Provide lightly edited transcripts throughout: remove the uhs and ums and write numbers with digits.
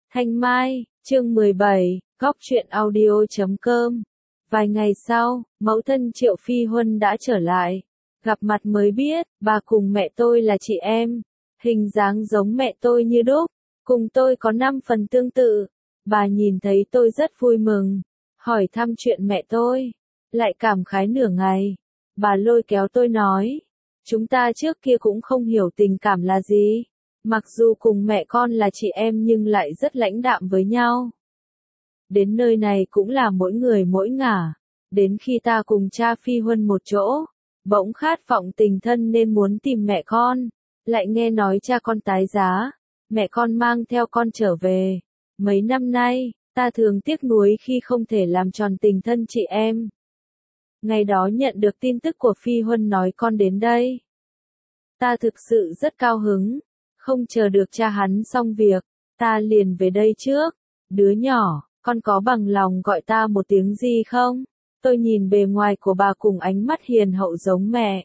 Thanh Mai, chương 17, góc truyện audio.com. Vài ngày sau, mẫu thân Triệu Phi Huân đã trở lại. Gặp mặt mới biết, bà cùng mẹ tôi là chị em. Hình dáng giống mẹ tôi như đúc, cùng tôi có 5 phần tương tự. Bà nhìn thấy tôi rất vui mừng, hỏi thăm chuyện mẹ tôi. Lại cảm khái nửa ngày. Bà lôi kéo tôi nói, chúng ta trước kia cũng không hiểu tình cảm là gì. Mặc dù cùng mẹ con là chị em nhưng lại rất lãnh đạm với nhau. Đến nơi này cũng là mỗi người mỗi ngả. Đến khi ta cùng cha Phi Huân một chỗ, bỗng khát vọng tình thân nên muốn tìm mẹ con. Lại nghe nói cha con tái giá, mẹ con mang theo con trở về. Mấy năm nay, ta thường tiếc nuối khi không thể làm tròn tình thân chị em. Ngày đó nhận được tin tức của Phi Huân nói con đến đây. Ta thực sự rất cao hứng. Không chờ được cha hắn xong việc, ta liền về đây trước. Đứa nhỏ, con có bằng lòng gọi ta một tiếng gì không? Tôi nhìn bề ngoài của bà cùng ánh mắt hiền hậu giống mẹ.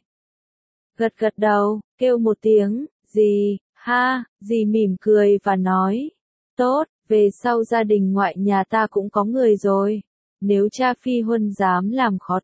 Gật gật đầu, kêu một tiếng, dì, ha, dì mỉm cười và nói. Tốt, về sau gia đình ngoại nhà ta cũng có người rồi. Nếu cha Phi Huân dám làm khó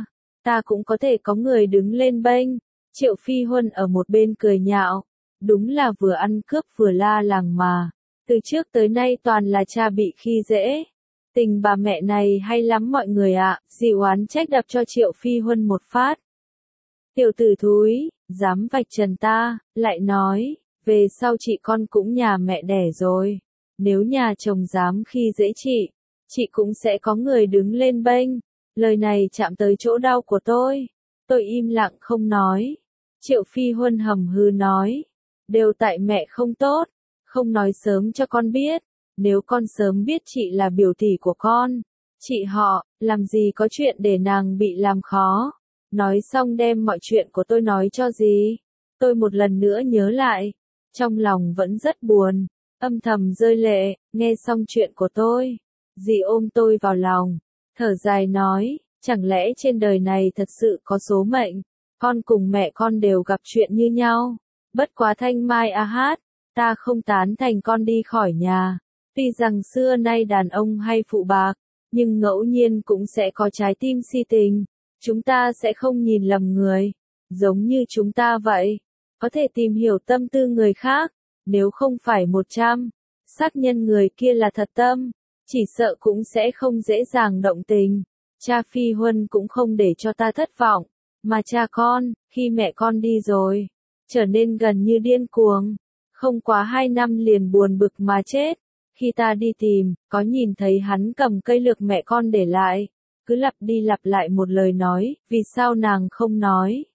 ta cũng có thể có người đứng lên bênh. Triệu Phi Huân ở một bên cười nhạo. Đúng là vừa ăn cướp vừa la làng mà. Từ trước tới nay toàn là cha bị khi dễ. Tình bà mẹ này hay lắm mọi người ạ. Dì oán trách đập cho Triệu Phi Huân một phát. Tiểu tử thúi, dám vạch trần ta, lại nói, về sau chị con cũng nhà mẹ đẻ rồi. Nếu nhà chồng dám khi dễ chị cũng sẽ có người đứng lên bênh. Lời này chạm tới chỗ đau của tôi. Tôi im lặng không nói. Triệu Phi Huân hầm hừ nói. Đều tại mẹ không tốt, không nói sớm cho con biết. Nếu con sớm biết chị là biểu tỷ của con, chị họ, làm gì có chuyện để nàng bị làm khó. Nói xong đem mọi chuyện của tôi nói cho dì. Tôi một lần nữa nhớ lại, trong lòng vẫn rất buồn, âm thầm rơi lệ. Nghe xong chuyện của tôi, dì ôm tôi vào lòng, thở dài nói, chẳng lẽ trên đời này thật sự có số mệnh, con cùng mẹ con đều gặp chuyện như nhau. Bất quá Thanh Mai a hát, ta không tán thành con đi khỏi nhà. Tuy rằng xưa nay đàn ông hay phụ bạc, nhưng ngẫu nhiên cũng sẽ có trái tim si tình. Chúng ta sẽ không nhìn lầm người, giống như chúng ta vậy. Có thể tìm hiểu tâm tư người khác, nếu không phải 100, xác nhận người kia là thật tâm, chỉ sợ cũng sẽ không dễ dàng động tình. Cha Phi Huân cũng không để cho ta thất vọng, mà cha con, khi mẹ con đi rồi, trở nên gần như điên cuồng. Không quá 2 năm liền buồn bực mà chết. Khi ta đi tìm, có nhìn thấy hắn cầm cây lược mẹ con để lại. Cứ lặp đi lặp lại một lời nói, vì sao nàng không nói.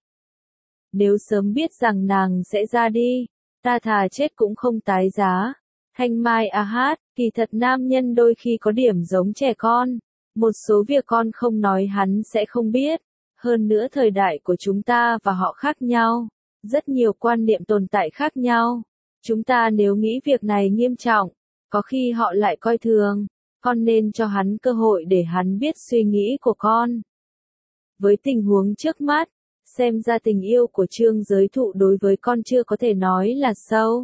Nếu sớm biết rằng nàng sẽ ra đi, ta thà chết cũng không tái giá. Thanh Mai a hát, kỳ thật nam nhân đôi khi có điểm giống trẻ con. Một số việc con không nói hắn sẽ không biết. Hơn nữa thời đại của chúng ta và họ khác nhau. Rất nhiều quan niệm tồn tại khác nhau. Chúng ta nếu nghĩ việc này nghiêm trọng, có khi họ lại coi thường. Con nên cho hắn cơ hội để hắn biết suy nghĩ của con. Với tình huống trước mắt, xem ra tình yêu của Trương Giới Thụ đối với con chưa có thể nói là sâu.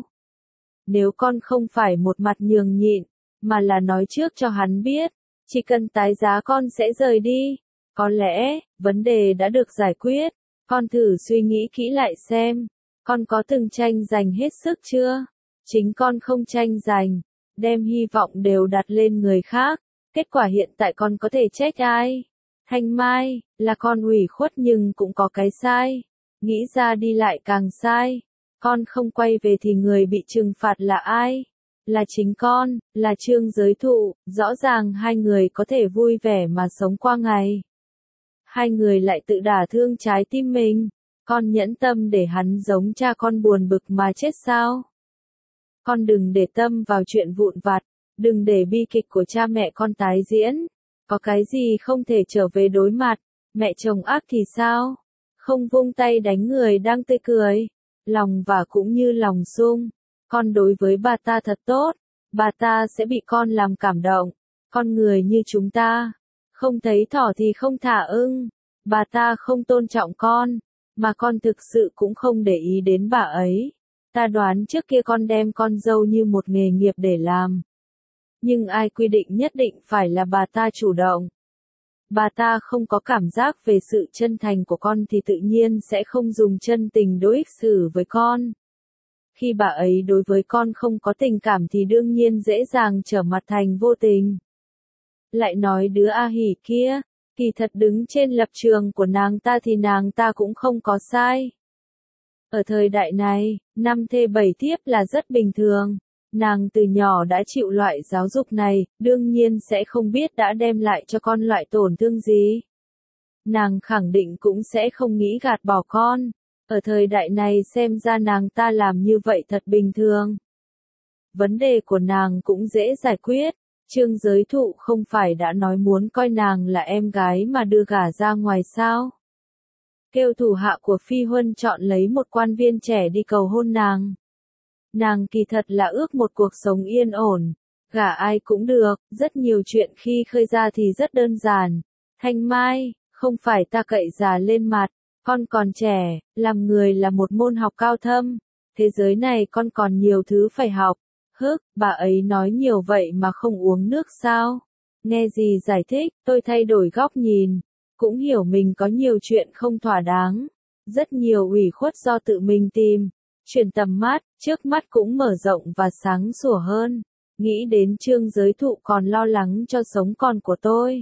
Nếu con không phải một mặt nhường nhịn, mà là nói trước cho hắn biết, chỉ cần tái giá con sẽ rời đi. Có lẽ, vấn đề đã được giải quyết. Con thử suy nghĩ kỹ lại xem, con có từng tranh giành hết sức chưa? Chính con không tranh giành, đem hy vọng đều đặt lên người khác. Kết quả hiện tại con có thể trách ai? Thanh Mai, là con ủy khuất nhưng cũng có cái sai. Nghĩ ra đi lại càng sai. Con không quay về thì người bị trừng phạt là ai? Là chính con, là Trương Giới Thụ. Rõ ràng hai người có thể vui vẻ mà sống qua ngày. Hai người lại tự đả thương trái tim mình. Con nhẫn tâm để hắn giống cha con buồn bực mà chết sao? Con đừng để tâm vào chuyện vụn vặt, đừng để bi kịch của cha mẹ con tái diễn. Có cái gì không thể trở về đối mặt, mẹ chồng ác thì sao? Không vung tay đánh người đang tươi cười, lòng và cũng như lòng sung. Con đối với bà ta thật tốt, bà ta sẽ bị con làm cảm động. Con người như chúng ta, không thấy thỏ thì không thả ưng. Bà ta không tôn trọng con, mà con thực sự cũng không để ý đến bà ấy. Ta đoán trước kia con đem con dâu như một nghề nghiệp để làm. Nhưng ai quy định nhất định phải là bà ta chủ động. Bà ta không có cảm giác về sự chân thành của con thì tự nhiên sẽ không dùng chân tình đối xử với con. Khi bà ấy đối với con không có tình cảm thì đương nhiên dễ dàng trở mặt thành vô tình. Lại nói đứa A Hỉ kia, kỳ thật đứng trên lập trường của nàng ta thì nàng ta cũng không có sai. Ở thời đại này, 5 thê 7 thiếp là rất bình thường. Nàng từ nhỏ đã chịu loại giáo dục này, đương nhiên sẽ không biết đã đem lại cho con loại tổn thương gì. Nàng khẳng định cũng sẽ không nghĩ gạt bỏ con. Ở thời đại này xem ra nàng ta làm như vậy thật bình thường. Vấn đề của nàng cũng dễ giải quyết. Trương Giới Thụ không phải đã nói muốn coi nàng là em gái mà đưa gả ra ngoài sao? Kêu thủ hạ của Phi Huân chọn lấy một quan viên trẻ đi cầu hôn nàng. Nàng kỳ thật là ước một cuộc sống yên ổn, gả ai cũng được, rất nhiều chuyện khi khơi ra thì rất đơn giản. Thanh Mai, không phải ta cậy già lên mặt, con còn trẻ, làm người là một môn học cao thâm, thế giới này con còn nhiều thứ phải học. Hức, bà ấy nói nhiều vậy mà không uống nước sao? Nghe gì giải thích, tôi thay đổi góc nhìn, cũng hiểu mình có nhiều chuyện không thỏa đáng, rất nhiều ủy khuất do tự mình tìm. Chuyển tầm mắt, trước mắt cũng mở rộng và sáng sủa hơn. Nghĩ đến Trương Giới Thụ còn lo lắng cho sống còn của tôi.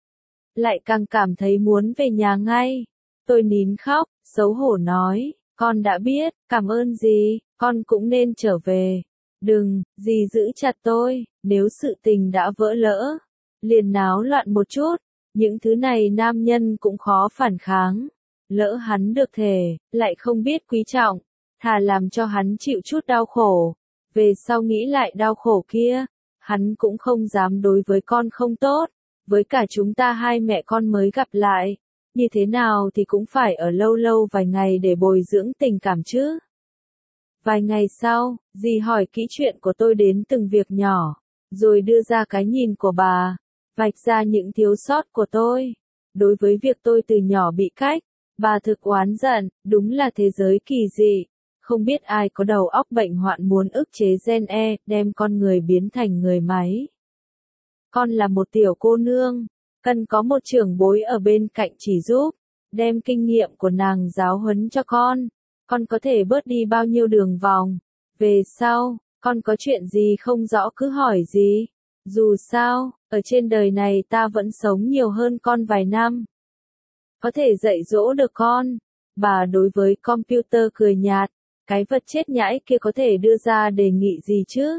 Lại càng cảm thấy muốn về nhà ngay. Tôi nín khóc, xấu hổ nói, con đã biết, cảm ơn dì, con cũng nên trở về. Đừng, dì giữ chặt tôi, nếu sự tình đã vỡ lỡ. Liền náo loạn một chút, những thứ này nam nhân cũng khó phản kháng. Lỡ hắn được thể, lại không biết quý trọng. Thà làm cho hắn chịu chút đau khổ, về sau nghĩ lại đau khổ kia, hắn cũng không dám đối với con không tốt, với cả chúng ta hai mẹ con mới gặp lại, như thế nào thì cũng phải ở lâu lâu vài ngày để bồi dưỡng tình cảm chứ. Vài ngày sau, dì hỏi kỹ chuyện của tôi đến từng việc nhỏ, rồi đưa ra cái nhìn của bà, vạch ra những thiếu sót của tôi. Đối với việc tôi từ nhỏ bị cách, bà thực oán giận, đúng là thế giới kỳ dị. Không biết ai có đầu óc bệnh hoạn muốn ức chế gen E, đem con người biến thành người máy. Con là một tiểu cô nương, cần có một trưởng bối ở bên cạnh chỉ giúp, đem kinh nghiệm của nàng giáo huấn cho con có thể bớt đi bao nhiêu đường vòng. Về sau, con có chuyện gì không rõ cứ hỏi gì. Dù sao, ở trên đời này ta vẫn sống nhiều hơn con vài năm. Có thể dạy dỗ được con. Bà đối với computer cười nhạt. Cái vật chết nhãi kia có thể đưa ra đề nghị gì chứ?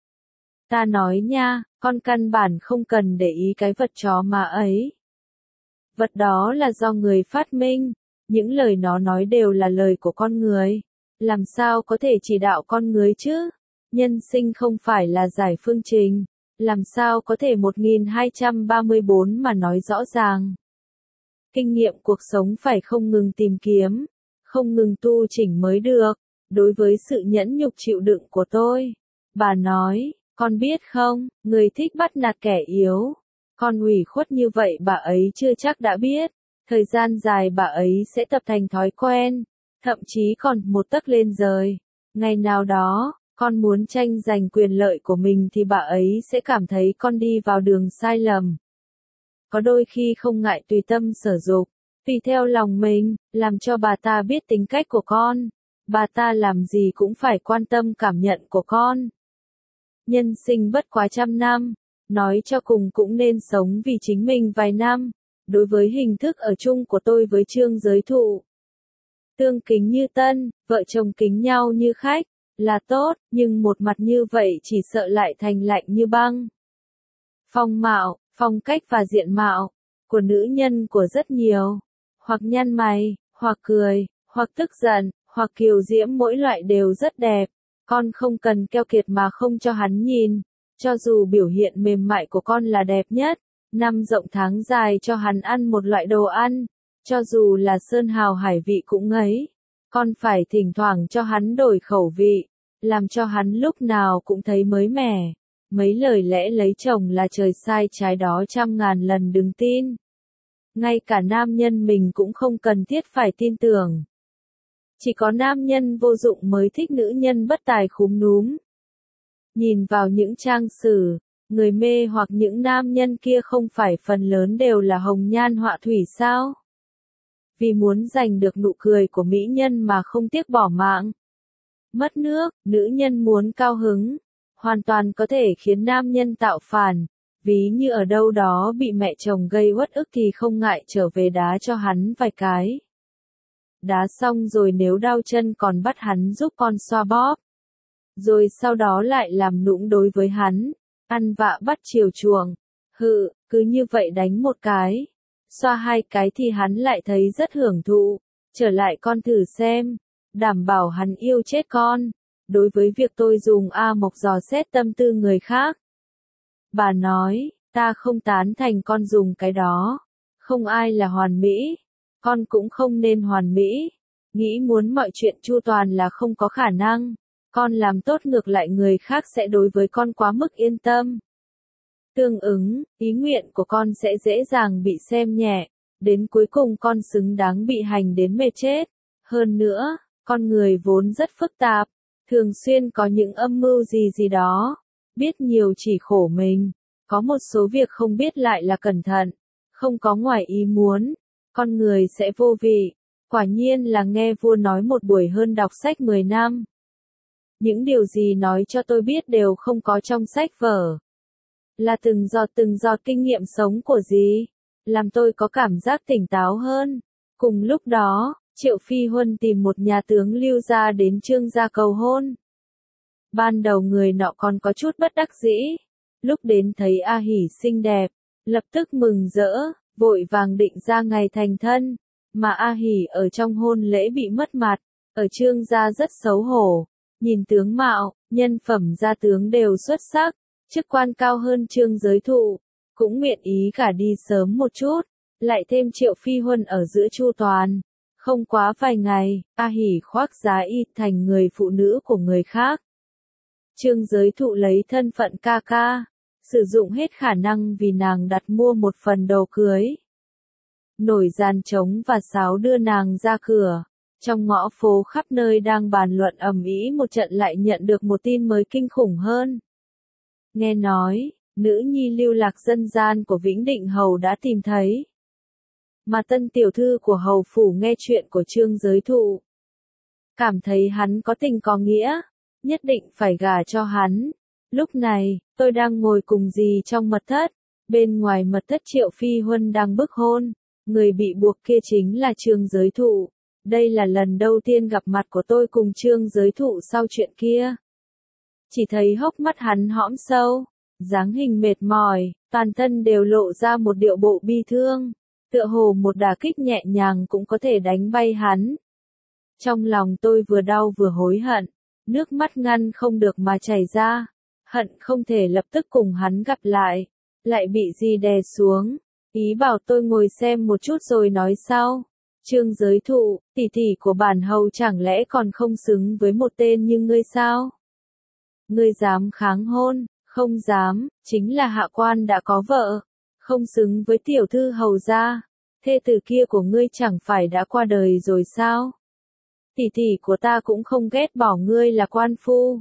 Ta nói nha, con căn bản không cần để ý cái vật chó mà ấy. Vật đó là do người phát minh, những lời nó nói đều là lời của con người. Làm sao có thể chỉ đạo con người chứ? Nhân sinh không phải là giải phương trình. Làm sao có thể 1234 mà nói rõ ràng? Kinh nghiệm cuộc sống phải không ngừng tìm kiếm, không ngừng tu chỉnh mới được. Đối với sự nhẫn nhục chịu đựng của tôi, bà nói, con biết không, người thích bắt nạt kẻ yếu. Con ủy khuất như vậy bà ấy chưa chắc đã biết. Thời gian dài bà ấy sẽ tập thành thói quen, thậm chí còn một tấc lên rời. Ngày nào đó, con muốn tranh giành quyền lợi của mình thì bà ấy sẽ cảm thấy con đi vào đường sai lầm. Có đôi khi không ngại tùy tâm sở dục, tùy theo lòng mình, làm cho bà ta biết tính cách của con. Bà ta làm gì cũng phải quan tâm cảm nhận của con. Nhân sinh bất quá 100 năm, nói cho cùng cũng nên sống vì chính mình vài năm. Đối với hình thức ở chung của tôi với Trương Giới Thụ, tương kính như tân, vợ chồng kính nhau như khách, là tốt, nhưng một mặt như vậy chỉ sợ lại thành lạnh như băng. Phong mạo, phong cách và diện mạo của nữ nhân của rất nhiều, hoặc nhăn mày, hoặc cười, hoặc tức giận, hoặc kiều diễm, mỗi loại đều rất đẹp. Con không cần keo kiệt mà không cho hắn nhìn, cho dù biểu hiện mềm mại của con là đẹp nhất. Năm rộng tháng dài cho hắn ăn một loại đồ ăn, cho dù là sơn hào hải vị cũng ngấy. Con phải thỉnh thoảng cho hắn đổi khẩu vị, làm cho hắn lúc nào cũng thấy mới mẻ. Mấy lời lẽ lấy chồng là trời sai trái đó 100.000 lần đừng tin. Ngay cả nam nhân mình cũng không cần thiết phải tin tưởng. Chỉ có nam nhân vô dụng mới thích nữ nhân bất tài khúm núm. Nhìn vào những trang sử, Người mê hoặc những nam nhân kia không phải phần lớn đều là hồng nhan họa thủy sao? Vì muốn giành được nụ cười của mỹ nhân mà không tiếc bỏ mạng. Mất nước, nữ nhân muốn cao hứng, hoàn toàn có thể khiến nam nhân tạo phản, ví như ở đâu đó bị mẹ chồng gây uất ức thì không ngại trở về đá cho hắn vài cái. Đá xong rồi nếu đau chân còn bắt hắn giúp con xoa bóp. Rồi sau đó lại làm nũng đối với hắn, ăn vạ bắt chiều chuộng. Cứ như vậy đánh một cái, xoa hai cái thì hắn lại thấy rất hưởng thụ. Trở lại con thử xem, đảm bảo hắn yêu chết con. Đối với việc tôi dùng A Mộc dò xét tâm tư người khác. Bà nói, ta không tán thành con dùng cái đó. Không ai là hoàn mỹ. Con cũng không nên hoàn mỹ. Nghĩ muốn mọi chuyện chu toàn là không có khả năng. Con làm tốt ngược lại người khác sẽ đối với con quá mức yên tâm. Tương ứng, ý nguyện của con sẽ dễ dàng bị xem nhẹ. Đến cuối cùng con xứng đáng bị hành đến mệt chết. Hơn nữa, con người vốn rất phức tạp. Thường xuyên có những âm mưu gì đó. Biết nhiều chỉ khổ mình. Có một số việc không biết lại là cẩn thận. Không có ngoài ý muốn. Con người sẽ vô vị. Quả nhiên là nghe vua nói một buổi hơn đọc sách 10 năm. Những điều gì nói cho tôi biết đều không có trong sách vở. Là từng giọt kinh nghiệm sống của dì. Làm tôi có cảm giác tỉnh táo hơn. Cùng lúc đó, Triệu Phi Huân tìm một nhà tướng Lưu gia đến Trương gia cầu hôn. Ban đầu người nọ còn có chút bất đắc dĩ. Lúc đến thấy A Hỷ xinh đẹp, lập tức mừng rỡ, vội vàng định ra ngày thành thân. Mà A Hỷ ở trong hôn lễ bị mất mặt, ở Trương gia rất xấu hổ. Nhìn tướng mạo, nhân phẩm gia tướng đều xuất sắc, chức quan cao hơn Trương Giới Thụ, cũng nguyện ý gả đi sớm một chút, lại thêm Triệu Phi Huân ở giữa chu toàn. Không quá vài ngày, A Hỷ khoác giá y thành người phụ nữ của người khác. Trương Giới Thụ lấy thân phận ca ca, sử dụng hết khả năng vì nàng đặt mua một phần đồ cưới. Nổi gian trống và sáo đưa nàng ra cửa. Trong ngõ phố khắp nơi đang bàn luận ầm ĩ một trận lại nhận được một tin mới kinh khủng hơn. Nghe nói, nữ nhi lưu lạc dân gian của Vĩnh Định Hầu đã tìm thấy. Mà tân tiểu thư của hầu phủ nghe chuyện của Trương Giới Thụ. Cảm thấy hắn có tình có nghĩa, nhất định phải gả cho hắn. Lúc này, tôi đang ngồi cùng dì trong mật thất. Bên ngoài mật thất Triệu Phi Huân đang bức hôn. Người bị buộc kia chính là Trương Giới Thụ. Đây là lần đầu tiên gặp mặt của tôi cùng Trương Giới Thụ sau chuyện kia. Chỉ thấy hốc mắt hắn hõm sâu, dáng hình mệt mỏi, toàn thân đều lộ ra một điệu bộ bi thương, tựa hồ một đả kích nhẹ nhàng cũng có thể đánh bay hắn. Trong lòng tôi vừa đau vừa hối hận, nước mắt ngăn không được mà chảy ra, hận không thể lập tức cùng hắn gặp lại bị dì đè xuống, ý bảo tôi ngồi xem một chút rồi nói sau. Trương Giới Thụ, tỷ tỷ của bản hầu chẳng lẽ còn không xứng với một tên như ngươi sao? Ngươi dám kháng hôn, không dám, chính là hạ quan đã có vợ, không xứng với tiểu thư hầu gia, thê tử kia của ngươi chẳng phải đã qua đời rồi sao? Tỷ tỷ của ta cũng không ghét bỏ ngươi là quan phu.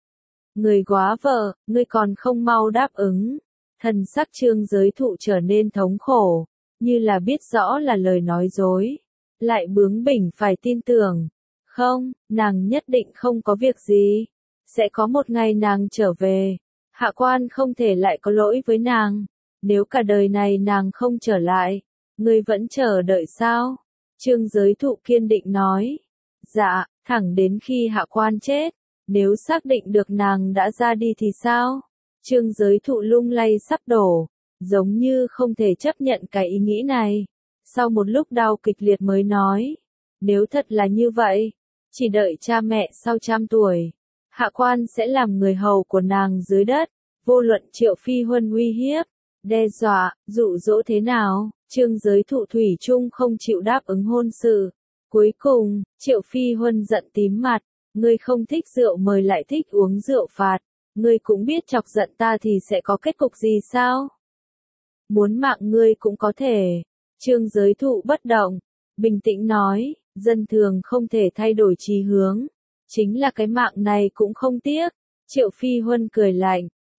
Người góa vợ, ngươi còn không mau đáp ứng. Thần sắc Trương Giới Thụ trở nên thống khổ, như là biết rõ là lời nói dối. Lại bướng bỉnh phải tin tưởng. Không, nàng nhất định không có việc gì. Sẽ có một ngày nàng trở về. Hạ quan không thể lại có lỗi với nàng. Nếu cả đời này nàng không trở lại, ngươi vẫn chờ đợi sao? Trương Giới Thụ kiên định nói. Dạ, thẳng đến khi hạ quan chết. Nếu xác định được nàng đã ra đi thì sao? Trương Giới Thụ lung lay sắp đổ. Giống như không thể chấp nhận cái ý nghĩ này. Sau một lúc đau kịch liệt mới nói, nếu thật là như vậy, chỉ đợi cha mẹ sau 100 tuổi, hạ quan sẽ làm người hầu của nàng dưới đất, vô luận Triệu Phi Huân uy hiếp, đe dọa, dụ dỗ thế nào, Trương Giới Thụ thủy chung không chịu đáp ứng hôn sự. Cuối cùng, Triệu Phi Huân giận tím mặt, ngươi không thích rượu mời lại thích uống rượu phạt, ngươi cũng biết chọc giận ta thì sẽ có kết cục gì sao? Muốn mạng ngươi cũng có thể. Trương Giới Thụ bất động, bình tĩnh nói, dân thường không thể thay đổi chí hướng, chính là cái mạng này cũng không tiếc. Triệu Phi Huân cười lạnh,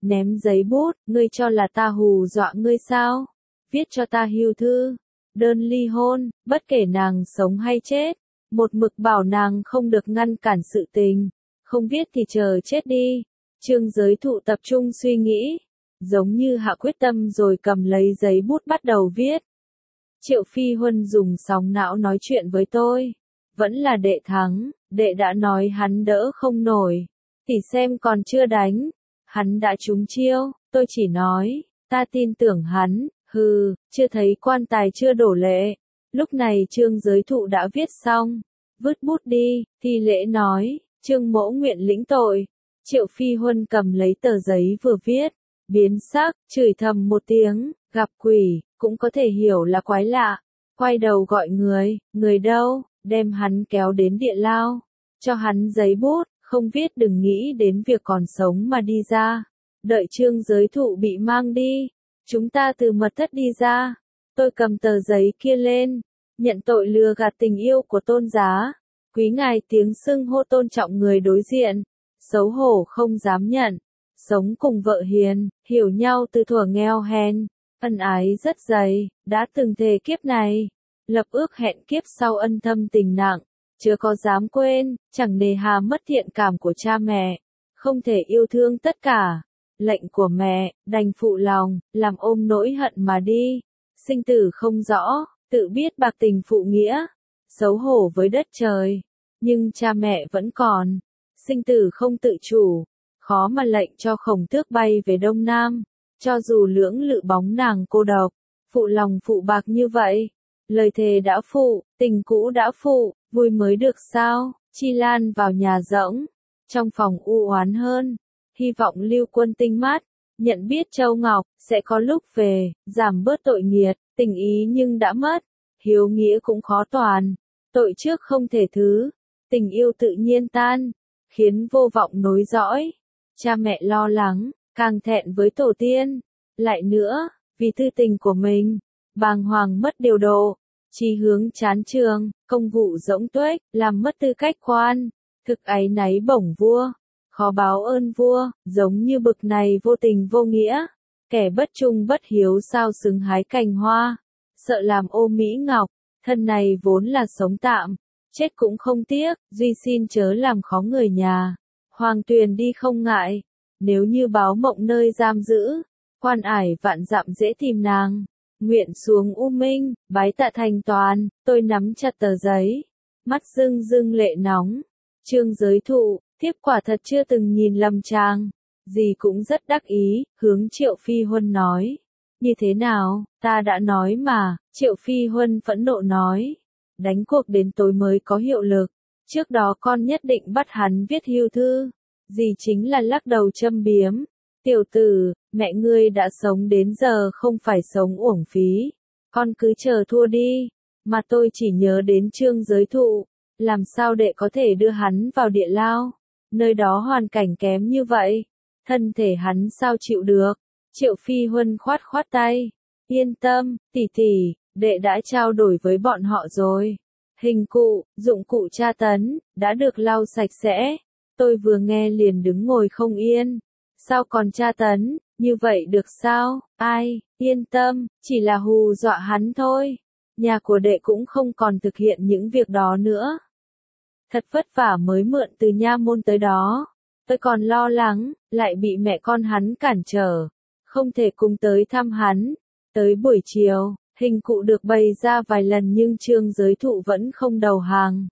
ném giấy bút, ngươi cho là ta hù dọa ngươi sao? Viết cho ta hưu thư, đơn ly hôn, bất kể nàng sống hay chết, một mực bảo nàng không được ngăn cản sự tình, không viết thì chờ chết đi. Trương Giới Thụ tập trung suy nghĩ, giống như hạ quyết tâm rồi cầm lấy giấy bút bắt đầu viết. Triệu Phi Huân dùng sóng não nói chuyện với tôi, vẫn là đệ thắng, đệ đã nói hắn đỡ không nổi, thì xem còn chưa đánh, hắn đã trúng chiêu, tôi chỉ nói, ta tin tưởng hắn, hừ, chưa thấy quan tài chưa đổ lệ. Lúc này Trương Giới Thụ đã viết xong, vứt bút đi, thi lễ nói, Trương mỗ nguyện lĩnh tội. Triệu Phi Huân cầm lấy tờ giấy vừa viết, biến sắc, chửi thầm một tiếng, gặp quỷ, cũng có thể hiểu là quái lạ. Quay đầu gọi người đâu, đem hắn kéo đến địa lao, cho hắn giấy bút, không viết đừng nghĩ đến việc còn sống mà đi ra. Đợi Trương Giới Thụ bị mang đi, chúng ta từ mật thất đi ra, tôi cầm tờ giấy kia lên, nhận tội lừa gạt tình yêu của Tôn Giá. Quý ngài tiếng xưng hô tôn trọng người đối diện, xấu hổ không dám nhận, sống cùng vợ hiền, hiểu nhau từ thuở nghèo hèn, ân ái rất dày, đã từng thề kiếp này, lập ước hẹn kiếp sau ân thâm tình nặng, chưa có dám quên, chẳng nề hà mất thiện cảm của cha mẹ, không thể yêu thương tất cả, lệnh của mẹ, đành phụ lòng, làm ôm nỗi hận mà đi, sinh tử không rõ, tự biết bạc tình phụ nghĩa, xấu hổ với đất trời, nhưng cha mẹ vẫn còn, sinh tử không tự chủ, khó mà lệnh cho Khổng Tước bay về Đông Nam, cho dù lưỡng lự bóng nàng cô độc, phụ lòng phụ bạc như vậy, lời thề đã phụ, tình cũ đã phụ, vui mới được sao? Chi Lan vào nhà rỗng, trong phòng u oán hơn, hy vọng Lưu Quân tinh mắt, nhận biết Châu Ngọc sẽ có lúc về, giảm bớt tội nghiệt, tình ý nhưng đã mất, hiếu nghĩa cũng khó toàn, tội trước không thể thứ, tình yêu tự nhiên tan, khiến vô vọng nối dõi. Cha mẹ lo lắng, càng thẹn với tổ tiên, lại nữa, vì tư tình của mình, bàng hoàng mất điều độ, chí hướng chán trường, công vụ rỗng tuếch, làm mất tư cách quan, thực áy náy bổng vua, khó báo ơn vua, giống như bực này vô tình vô nghĩa, kẻ bất trung bất hiếu sao xứng hái cành hoa, sợ làm ô mỹ ngọc, thân này vốn là sống tạm, chết cũng không tiếc, duy xin chớ làm khó người nhà, Hoàng Tuyền đi không ngại, nếu như báo mộng nơi giam giữ, quan ải vạn dặm dễ tìm nàng. Nguyện xuống U Minh, bái tạ thành toàn, tôi nắm chặt tờ giấy, mắt rưng rưng lệ nóng. Trương Giới Thụ, thiếp quả thật chưa từng nhìn lầm chàng, gì cũng rất đắc ý, hướng Triệu Phi Huân nói. Như thế nào, ta đã nói mà, Triệu Phi Huân phẫn nộ nói. Đánh cuộc đến tối mới có hiệu lực, trước đó con nhất định bắt hắn viết hưu thư, gì chính là lắc đầu châm biếm. Tiểu tử, mẹ ngươi đã sống đến giờ không phải sống uổng phí, con cứ chờ thua đi, mà tôi chỉ nhớ đến Trương Giới Thụ, làm sao đệ có thể đưa hắn vào địa lao, nơi đó hoàn cảnh kém như vậy, thân thể hắn sao chịu được. Triệu Phi Huân khoát khoát tay, yên tâm, tỷ tỷ, đệ đã trao đổi với bọn họ rồi, hình cụ, dụng cụ tra tấn, đã được lau sạch sẽ, tôi vừa nghe liền đứng ngồi không yên. Sao còn tra tấn, như vậy được sao? Ai, yên tâm, chỉ là hù dọa hắn thôi. Nhà của đệ cũng không còn thực hiện những việc đó nữa. Thật vất vả mới mượn từ nha môn tới đó. Tôi còn lo lắng, lại bị mẹ con hắn cản trở. Không thể cùng tới thăm hắn. Tới buổi chiều, hình cụ được bày ra vài lần nhưng Trương Giới Thụ vẫn không đầu hàng.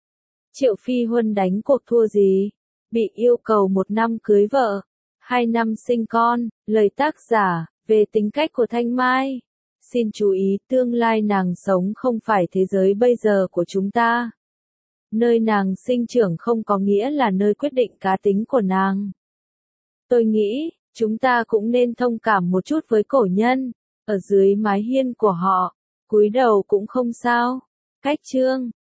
Triệu Phi Huân đánh cuộc thua gì? Bị yêu cầu 1 năm cưới vợ. 2 năm sinh con, lời tác giả, về tính cách của Thanh Mai. Xin chú ý, tương lai nàng sống không phải thế giới bây giờ của chúng ta. Nơi nàng sinh trưởng không có nghĩa là nơi quyết định cá tính của nàng. Tôi nghĩ, chúng ta cũng nên thông cảm một chút với cổ nhân, ở dưới mái hiên của họ, cúi đầu cũng không sao. Cách chương